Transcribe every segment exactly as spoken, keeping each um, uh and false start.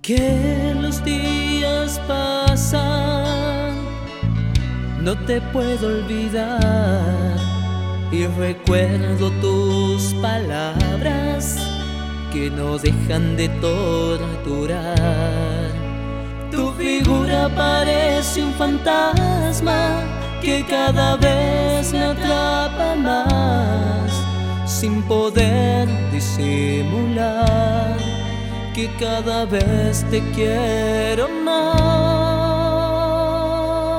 Que los días pasan, no te puedo olvidar, y recuerdo tus palabras que no dejan de torturar. Tu figura parece un fantasma que cada vez me atrapa más, sin poder disimular que cada vez te quiero más.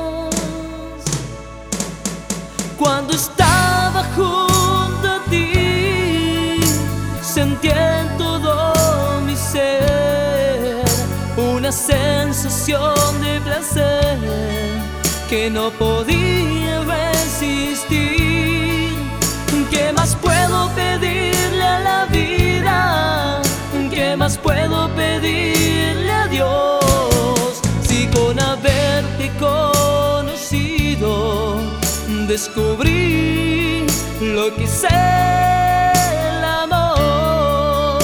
Cuando estaba junto a ti, sentí en todo mi ser una sensación de placer que no podía resistir. ¿Qué más puedo pedirle a la vida? ¿Qué más puedo pedirle a Dios? Si con haberte conocido descubrí lo que es el amor.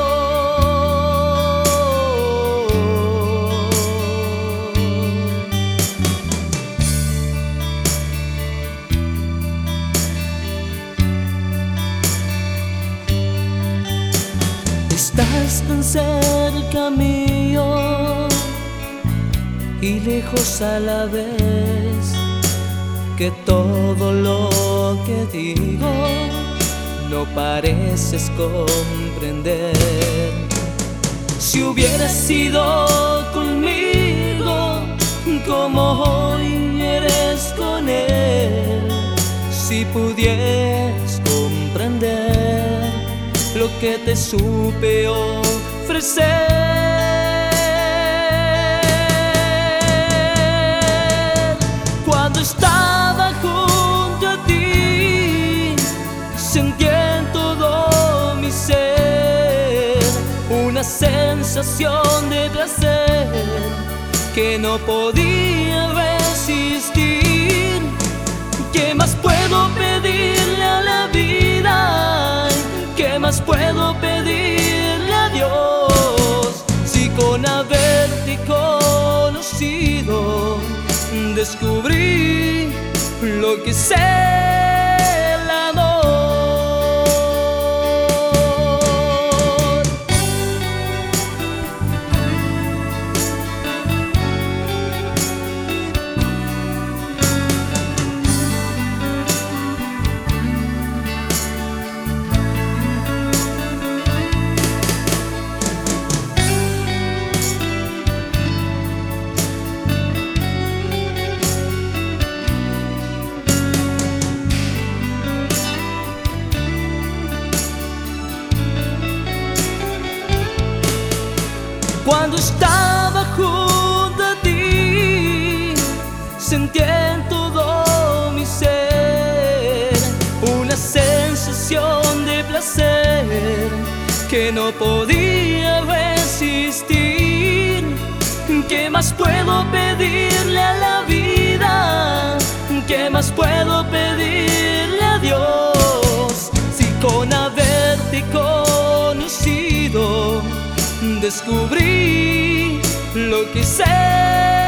Estás tan cerca mío y lejos a la vez, que todo lo que digo no pareces comprender. Si hubieras sido conmigo como hoy eres con él, si pudieras comprender lo que te supe ofrecer. Cuando estaba junto a ti, sentí en todo mi ser una sensación de placer que no podía resistir. ¿Qué más puedo pedirle a la vida? ¿Qué más puedo pedirle a Dios? Si con haberte conocido descubrí lo que es el amor. Cuando estaba junto a ti, sentí en todo mi ser una sensación de placer que no podía resistir. ¿Qué más puedo pedirle a la vida? ¿Qué más puedo pedirle a Dios? Si con haberte conocido descubrí lo que sé.